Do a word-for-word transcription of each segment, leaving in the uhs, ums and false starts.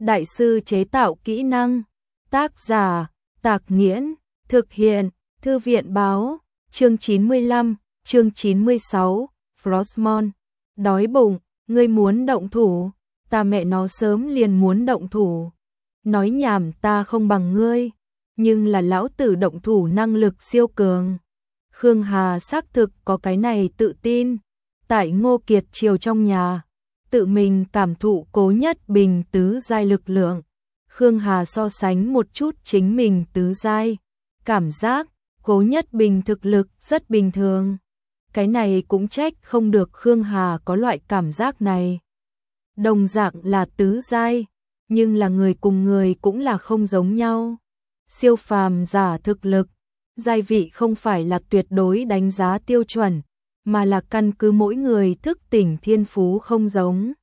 Đại sư chế tạo kỹ năng. Tác giả, Tạc Nghiễn. Thực hiện, Thư viện báo. Chương chín mươi lăm, chương chín mươi sáu, Frostmourne. Đói bụng, ngươi muốn động thủ, ta mẹ nó sớm liền muốn động thủ. Nói nhảm, ta không bằng ngươi, nhưng là lão tử động thủ năng lực siêu cường. Khương Hà xác thực có cái này tự tin. Tại Ngô Kiệt Triều trong nhà, tự mình cảm thụ Cố Nhất Bình tứ giai lực lượng. Khương Hà so sánh một chút chính mình tứ giai, cảm giác Cố Nhất Bình thực lực rất bình thường. Cái này cũng trách không được Khương Hà có loại cảm giác này. Đồng dạng là tứ giai, nhưng là người cùng người cũng là không giống nhau. Siêu phàm giả thực lực, giai vị không phải là tuyệt đối đánh giá tiêu chuẩn, mà là căn cứ mỗi người thức tỉnh thiên phú không giống.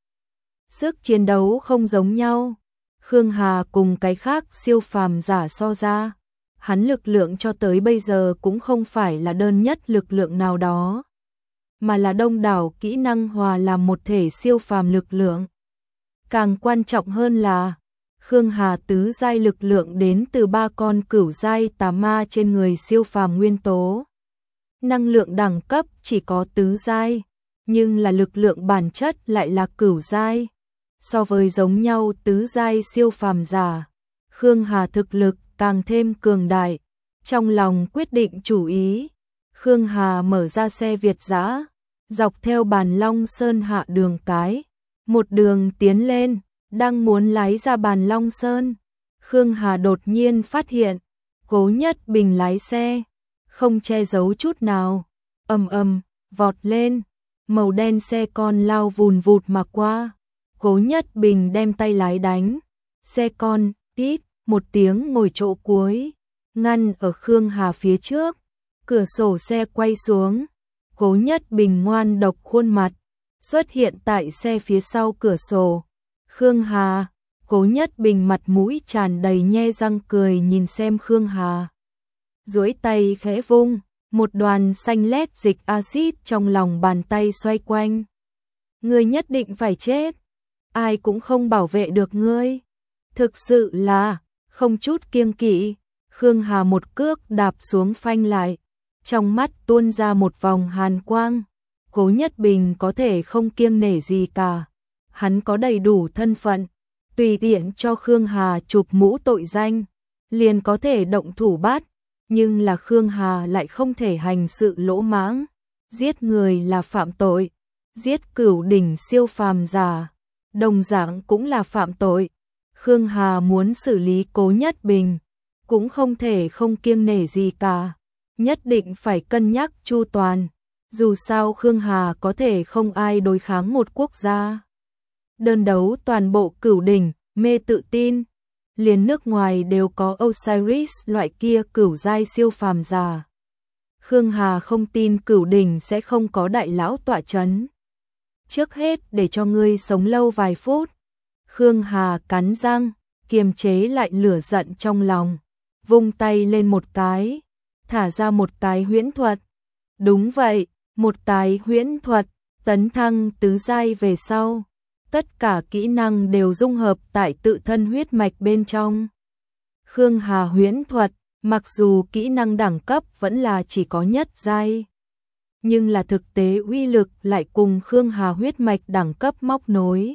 Sức chiến đấu không giống nhau. Khương Hà cùng cái khác siêu phàm giả so ra, hắn lực lượng cho tới bây giờ cũng không phải là đơn nhất lực lượng nào đó, mà là đông đảo kỹ năng hòa làm một thể siêu phàm lực lượng. Càng quan trọng hơn là, Khương Hà tứ giai lực lượng đến từ ba con cửu giai tà ma trên người siêu phàm nguyên tố. Năng lượng đẳng cấp chỉ có tứ giai, nhưng là lực lượng bản chất lại là cửu giai. So với giống nhau tứ giai siêu phàm giả, Khương Hà thực lực càng thêm cường đại. Trong lòng quyết định chủ ý, Khương Hà mở ra xe Việt dã, dọc theo Bàn Long Sơn hạ đường cái, một đường tiến lên, đang muốn lái ra Bàn Long Sơn. Khương Hà đột nhiên phát hiện, Cố Nhất Bình lái xe, không che giấu chút nào, ầm ầm, vọt lên, màu đen xe con lao vùn vụt mà qua. Cố Nhất Bình đem tay lái đánh, xe con, tít, một tiếng ngồi chỗ cuối, ngăn ở Khương Hà phía trước, cửa sổ xe quay xuống, Cố Nhất Bình ngoan độc khuôn mặt, xuất hiện tại xe phía sau cửa sổ. Khương Hà, Cố Nhất Bình mặt mũi tràn đầy nhe răng cười nhìn xem Khương Hà. Duỗi tay khẽ vung, một đoàn xanh lét dịch axit trong lòng bàn tay xoay quanh. Ngươi nhất định phải chết, ai cũng không bảo vệ được ngươi. Thực sự là, không chút kiêng kỵ, Khương Hà một cước đạp xuống phanh lại, trong mắt tuôn ra một vòng hàn quang. Cố Nhất Bình có thể không kiêng nể gì cả, hắn có đầy đủ thân phận, tùy tiện cho Khương Hà chụp mũ tội danh, liền có thể động thủ bắt, nhưng là Khương Hà lại không thể hành sự lỗ mãng, giết người là phạm tội, giết cửu đỉnh siêu phàm giả, đồng dạng cũng là phạm tội. Khương Hà muốn xử lý Cố Nhất Bình, cũng không thể không kiêng nể gì cả, nhất định phải cân nhắc chu toàn. Dù sao Khương Hà có thể không ai đối kháng một quốc gia. Đơn đấu toàn bộ cửu đỉnh, mê tự tin, liền nước ngoài đều có Osiris loại kia cửu giai siêu phàm giả. Khương Hà không tin cửu đỉnh sẽ không có đại lão tọa chấn. Trước hết để cho ngươi sống lâu vài phút. Khương Hà cắn răng, kiềm chế lại lửa giận trong lòng, vung tay lên một cái, thả ra một cái huyễn thuật. Đúng vậy, một cái huyễn thuật, tấn thăng tứ giai về sau, tất cả kỹ năng đều dung hợp tại tự thân huyết mạch bên trong. Khương Hà huyễn thuật, mặc dù kỹ năng đẳng cấp vẫn là chỉ có nhất giai, nhưng là thực tế uy lực lại cùng Khương Hà huyết mạch đẳng cấp móc nối.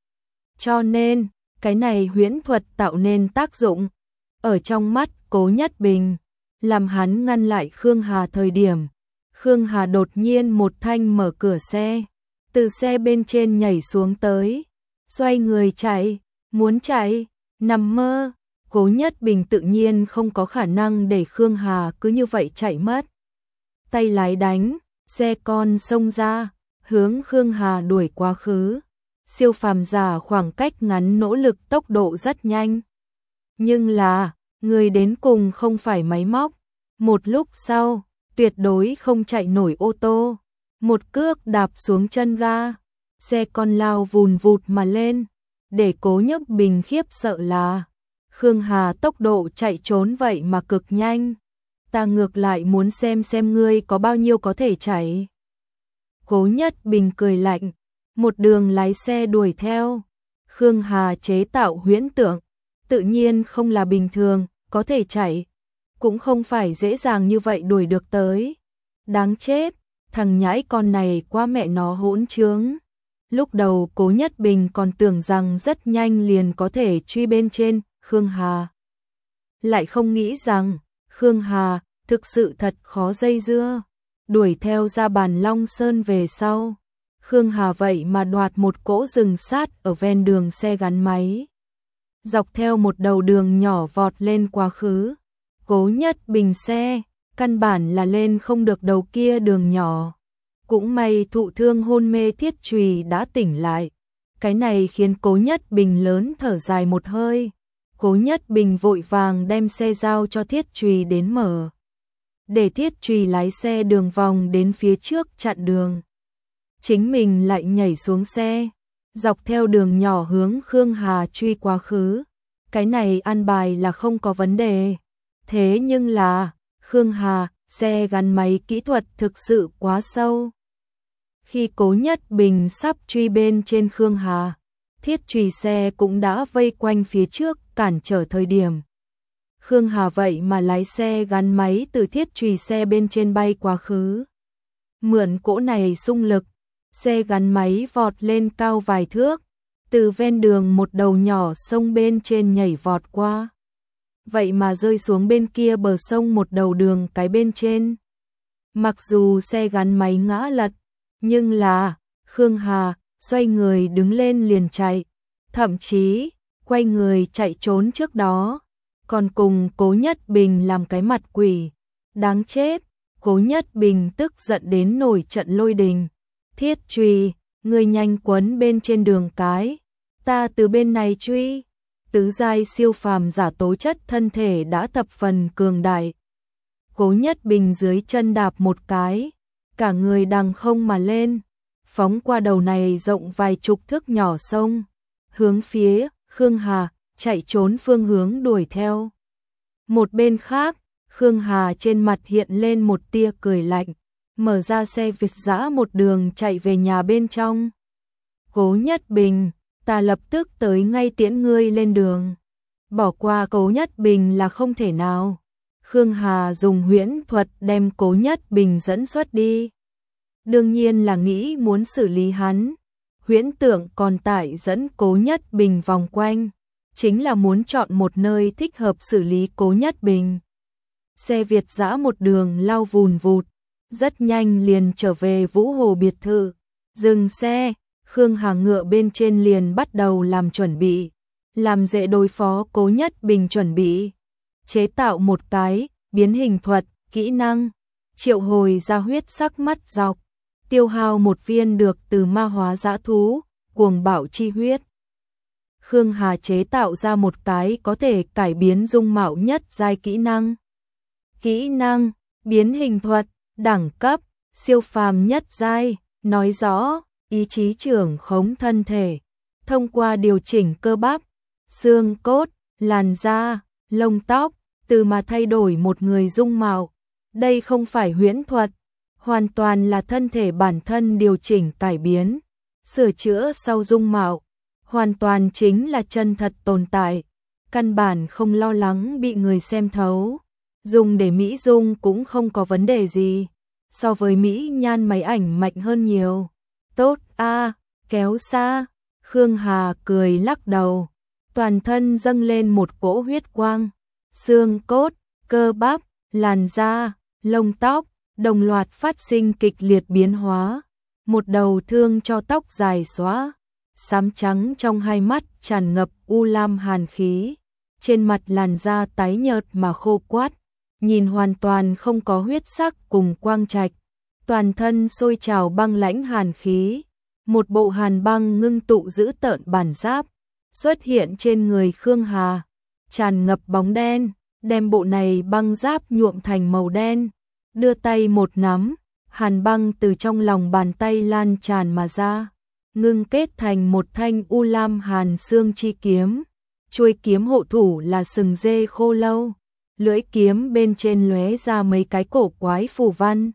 Cho nên, cái này huyễn thuật tạo nên tác dụng ở trong mắt Cố Nhất Bình, làm hắn ngăn lại Khương Hà thời điểm. Khương Hà đột nhiên một thanh mở cửa xe, từ xe bên trên nhảy xuống tới, xoay người chạy, muốn chạy, nằm mơ. Cố Nhất Bình tự nhiên không có khả năng để Khương Hà cứ như vậy chạy mất. Tay lái đánh, xe con xông ra, hướng Khương Hà đuổi quá khứ. Siêu phàm giả khoảng cách ngắn nỗ lực tốc độ rất nhanh. Nhưng là, người đến cùng không phải máy móc. Một lúc sau, tuyệt đối không chạy nổi ô tô. Một cước đạp xuống chân ga, xe con lao vùn vụt mà lên. Để Cố Nhất Bình khiếp sợ là, Khương Hà tốc độ chạy trốn vậy mà cực nhanh. Ta ngược lại muốn xem xem ngươi có bao nhiêu có thể chạy. Cố Nhất Bình cười lạnh, một đường lái xe đuổi theo. Khương Hà chế tạo huyễn tượng, tự nhiên không là bình thường, có thể chạy, cũng không phải dễ dàng như vậy đuổi được tới. Đáng chết, thằng nhãi con này quá mẹ nó hỗn trướng. Lúc đầu Cố Nhất Bình còn tưởng rằng rất nhanh liền có thể truy bên trên Khương Hà. Lại không nghĩ rằng Khương Hà thực sự thật khó dây dưa, đuổi theo ra Bàn Long Sơn về sau. Khương Hà vậy mà đoạt một cỗ rừng sát ở ven đường xe gắn máy. Dọc theo một đầu đường nhỏ vọt lên quá khứ. Cố Nhất Bình xe, căn bản là lên không được đầu kia đường nhỏ. Cũng may thụ thương hôn mê Thiết Trùy đã tỉnh lại. Cái này khiến Cố Nhất Bình lớn thở dài một hơi. Cố Nhất Bình vội vàng đem xe giao cho Thiết Trùy đến mở. Để Thiết Trùy lái xe đường vòng đến phía trước chặn đường. Chính mình lại nhảy xuống xe, dọc theo đường nhỏ hướng Khương Hà truy quá khứ. Cái này an bài là không có vấn đề. Thế nhưng là, Khương Hà, xe gắn máy kỹ thuật thực sự quá sâu. Khi Cố Nhất Bình sắp truy bên trên Khương Hà, Thiết Trùy xe cũng đã vây quanh phía trước cản trở thời điểm. Khương Hà vậy mà lái xe gắn máy từ Thiết Trùy xe bên trên bay quá khứ. Mượn cỗ này xung lực, xe gắn máy vọt lên cao vài thước, từ ven đường một đầu nhỏ sông bên trên nhảy vọt qua. Vậy mà rơi xuống bên kia bờ sông một đầu đường cái bên trên. Mặc dù xe gắn máy ngã lật, nhưng là Khương Hà xoay người đứng lên liền chạy, thậm chí quay người chạy trốn trước đó, còn cùng Cố Nhất Bình làm cái mặt quỷ. Đáng chết, Cố Nhất Bình tức giận đến nổi trận lôi đình. Thiết Trùy, người nhanh quấn bên trên đường cái, ta từ bên này truy. Tứ giai siêu phàm giả tố chất thân thể đã thập phần cường đại. Cố Nhất Bình dưới chân đạp một cái, cả người đằng không mà lên, phóng qua đầu này rộng vài chục thước nhỏ sông, hướng phía Khương Hà chạy trốn phương hướng đuổi theo. Một bên khác, Khương Hà trên mặt hiện lên một tia cười lạnh, mở ra xe Việt dã một đường chạy về nhà bên trong. Cố Nhất Bình, ta lập tức tới ngay tiễn ngươi lên đường. Bỏ qua Cố Nhất Bình là không thể nào. Khương Hà dùng huyễn thuật đem Cố Nhất Bình dẫn xuất đi. Đương nhiên là nghĩ muốn xử lý hắn. Huyễn tượng còn tại dẫn Cố Nhất Bình vòng quanh, chính là muốn chọn một nơi thích hợp xử lý Cố Nhất Bình. Xe Việt dã một đường lao vùn vụt, rất nhanh liền trở về Vũ Hồ biệt thự. Dừng xe, Khương Hà ngựa bên trên liền bắt đầu làm chuẩn bị, làm dễ đối phó Cố Nhất Bình chuẩn bị. Chế tạo một cái biến hình thuật, kỹ năng, triệu hồi ra huyết sắc mắt dọc, tiêu hao một viên được từ ma hóa dã thú, cuồng bạo chi huyết. Khương Hà chế tạo ra một cái có thể cải biến dung mạo nhất giai kỹ năng. Kỹ năng, biến hình thuật, đẳng cấp, siêu phàm nhất giai, nói rõ, ý chí trưởng khống thân thể, thông qua điều chỉnh cơ bắp, xương cốt, làn da, lông tóc, từ mà thay đổi một người dung mạo. Đây không phải huyễn thuật, hoàn toàn là thân thể bản thân điều chỉnh cải biến, sửa chữa sau dung mạo, hoàn toàn chính là chân thật tồn tại, căn bản không lo lắng bị người xem thấu. Dùng để mỹ dung cũng không có vấn đề gì, so với mỹ nhan máy ảnh mạnh hơn nhiều. Tốt a, kéo xa. Khương Hà cười lắc đầu, toàn thân dâng lên một cỗ huyết quang, xương cốt, cơ bắp, làn da, lông tóc đồng loạt phát sinh kịch liệt biến hóa. Một đầu thương cho tóc dài xóa, xám trắng trong hai mắt tràn ngập u lam hàn khí, trên mặt làn da tái nhợt mà khô quắt, nhìn hoàn toàn không có huyết sắc cùng quang trạch, toàn thân sôi trào băng lãnh hàn khí. Một bộ hàn băng ngưng tụ giữ tợn bản giáp xuất hiện trên người Khương Hà, tràn ngập bóng đen, đem bộ này băng giáp nhuộm thành màu đen. Đưa tay một nắm, hàn băng từ trong lòng bàn tay lan tràn mà ra, ngưng kết thành một thanh u lam hàn xương chi kiếm. Chuôi kiếm hộ thủ là sừng dê khô lâu, lưỡi kiếm bên trên lóe ra mấy cái cổ quái phù văn.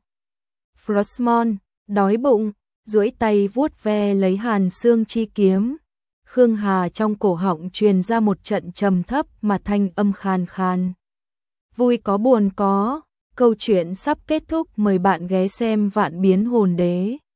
Frostmourne, đói bụng, duỗi tay vuốt ve lấy hàn xương chi kiếm. Khương Hà trong cổ họng truyền ra một trận trầm thấp mà thanh âm khan khan. Vui có buồn có, câu chuyện sắp kết thúc, mời bạn ghé xem Vạn Biến Hồn Đế.